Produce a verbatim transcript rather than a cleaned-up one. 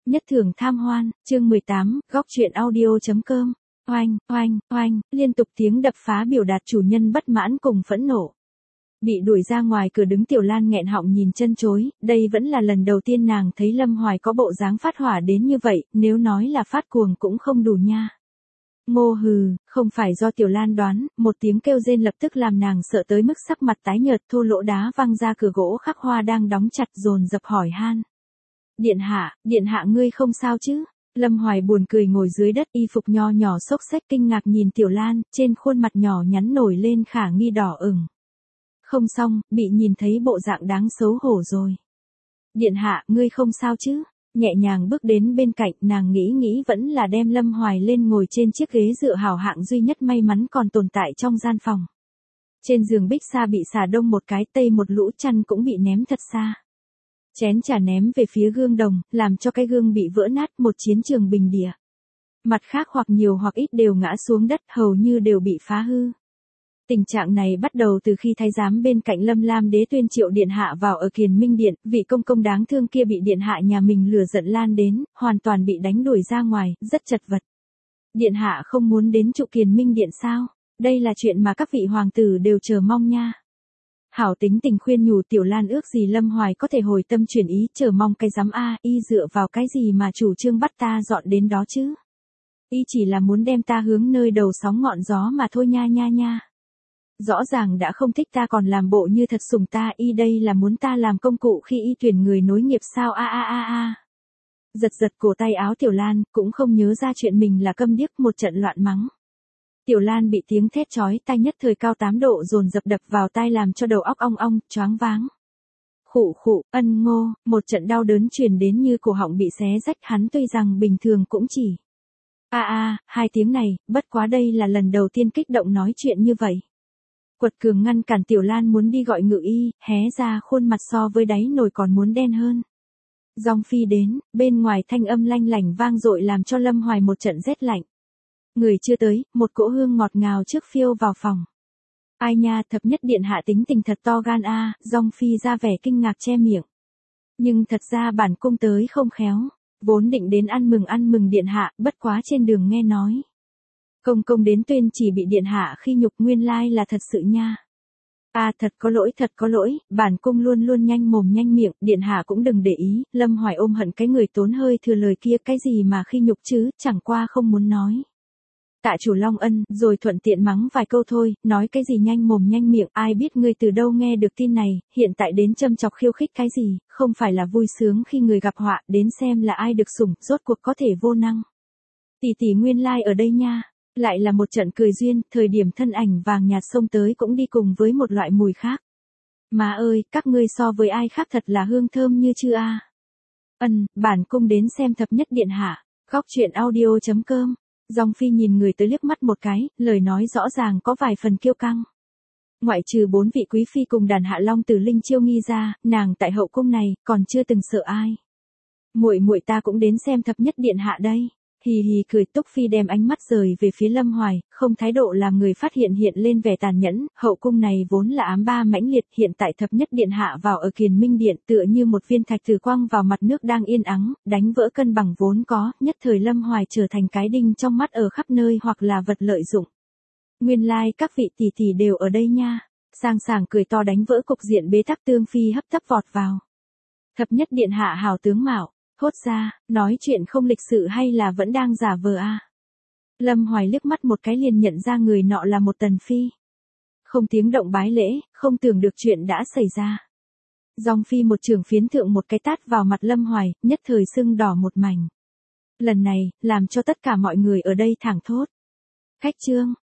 Nhất thường tham hoan, chương mười tám, góc chuyện audio.com. Oanh, oanh, oanh, liên tục tiếng đập phá biểu đạt chủ nhân bất mãn cùng phẫn nộ. Bị đuổi ra ngoài cửa đứng Tiểu Lan nghẹn họng nhìn chân chối, đây vẫn là lần đầu tiên nàng thấy Lâm Hoài có bộ dáng phát hỏa đến như vậy, nếu nói là phát cuồng cũng không đủ nha. Ngô hừ, không phải do Tiểu Lan đoán, một tiếng kêu rên lập tức làm nàng sợ tới mức sắc mặt tái nhợt, thô lỗ đá văng ra cửa gỗ khắc hoa đang đóng chặt dồn dập hỏi han. Điện hạ, điện hạ ngươi không sao chứ? Lâm Hoài buồn cười ngồi dưới đất y phục nho nhỏ xốc xếch kinh ngạc nhìn Tiểu Lan, trên khuôn mặt nhỏ nhắn nổi lên khả nghi đỏ ửng. Không xong, bị nhìn thấy bộ dạng đáng xấu hổ rồi. Điện hạ, ngươi không sao chứ? Nhẹ nhàng bước đến bên cạnh, nàng nghĩ nghĩ vẫn là đem Lâm Hoài lên ngồi trên chiếc ghế dựa hảo hạng duy nhất may mắn còn tồn tại trong gian phòng. Trên giường bích sa bị xả đông một cái, tây một lũ chăn cũng bị ném thật xa. Chén trà ném về phía gương đồng, làm cho cái gương bị vỡ nát, một chiến trường bình địa. Mặt khác hoặc nhiều hoặc ít đều ngã xuống đất, hầu như đều bị phá hư. Tình trạng này bắt đầu từ khi thái giám bên cạnh Lâm Lam đế tuyên triệu điện hạ vào ở Kiền Minh điện, vị công công đáng thương kia bị điện hạ nhà mình lừa giận lan đến, hoàn toàn bị đánh đuổi ra ngoài, rất chật vật. Điện hạ không muốn đến trụ Kiền Minh điện sao? Đây là chuyện mà các vị hoàng tử đều chờ mong nha. Hảo tính tình khuyên nhủ Tiểu Lan ước gì Lâm Hoài có thể hồi tâm chuyển ý, chờ mong cái giám a, y dựa vào cái gì mà chủ trương bắt ta dọn đến đó chứ? Y chỉ là muốn đem ta hướng nơi đầu sóng ngọn gió mà thôi nha nha nha. Rõ ràng đã không thích ta còn làm bộ như thật sủng ta, y đây là muốn ta làm công cụ khi y tuyển người nối nghiệp sao a a a a. Giật giật cổ tay áo Tiểu Lan, cũng không nhớ ra chuyện mình là câm điếc, một trận loạn mắng. Tiểu Lan bị tiếng thét chói tai nhất thời cao tám độ dồn dập đập vào tai làm cho đầu óc ong ong, choáng váng. Khụ khụ, ân ngô, một trận đau đớn truyền đến như cổ họng bị xé rách, hắn tuy rằng bình thường cũng chỉ. A a, hai tiếng này, bất quá đây là lần đầu tiên kích động nói chuyện như vậy. Quật cường ngăn cản Tiểu Lan muốn đi gọi ngự y, hé ra khuôn mặt so với đáy nồi còn muốn đen hơn. Dòng phi đến, bên ngoài thanh âm lanh lảnh vang dội làm cho Lâm Hoài một trận rét lạnh. Người chưa tới, một cỗ hương ngọt ngào trước phiêu vào phòng. Ai nha, thập nhất điện hạ tính tình thật to gan a, à, Dòng phi ra vẻ kinh ngạc che miệng. Nhưng thật ra bản cung tới không khéo, vốn định đến ăn mừng ăn mừng điện hạ, bất quá trên đường nghe nói. Công công đến tuyên chỉ bị điện hạ khi nhục, nguyên lai là thật sự nha. À thật có lỗi, thật có lỗi, bản cung luôn luôn nhanh mồm nhanh miệng, điện hạ cũng đừng để ý. Lâm Hoài ôm hận cái người tốn hơi thừa lời kia, cái gì mà khi nhục chứ, chẳng qua không muốn nói. Tạ chủ Long ân, rồi thuận tiện mắng vài câu thôi, nói cái gì nhanh mồm nhanh miệng, ai biết ngươi từ đâu nghe được tin này, hiện tại đến châm chọc khiêu khích cái gì, không phải là vui sướng khi người gặp họa, đến xem là ai được sủng, rốt cuộc có thể vô năng. Tỷ tỷ nguyên lai ở đây nha. Lại là một trận cười duyên, thời điểm thân ảnh vàng nhạt xông tới cũng đi cùng với một loại mùi khác. Má ơi, các ngươi so với ai khác thật là hương thơm như chưa a. Ân, bản cung đến xem thập nhất điện hạ, góc chuyện audio.com. Dòng phi nhìn người tới liếc mắt một cái, lời nói rõ ràng có vài phần kiêu căng. Ngoại trừ bốn vị quý phi cùng đàn hạ long từ linh chiêu nghi ra, nàng tại hậu cung này, còn chưa từng sợ ai. Muội muội ta cũng đến xem thập nhất điện hạ đây. Hì hì cười, Túc Phi đem ánh mắt rời về phía Lâm Hoài, không thái độ làm người phát hiện hiện lên vẻ tàn nhẫn, hậu cung này vốn là ám ba mãnh liệt, hiện tại thập nhất điện hạ vào ở Kiền Minh điện tựa như một viên thạch từ quang vào mặt nước đang yên ắng, đánh vỡ cân bằng vốn có, nhất thời Lâm Hoài trở thành cái đinh trong mắt ở khắp nơi hoặc là vật lợi dụng. Nguyên lai like, các vị tỷ tỷ đều ở đây nha. Sang sảng cười to đánh vỡ cục diện bế tắc, Tương Phi hấp tấp vọt vào. Thập nhất điện hạ hào tướng mạo. Hốt ra, nói chuyện không lịch sự hay là vẫn đang giả vờ a? À? Lâm Hoài liếc mắt một cái liền nhận ra người nọ là một tần phi. Không tiếng động bái lễ, không tưởng được chuyện đã xảy ra. Dòng phi một trường phiến thượng một cái tát vào mặt Lâm Hoài, nhất thời sưng đỏ một mảnh. Lần này, làm cho tất cả mọi người ở đây thảng thốt. Khách trương,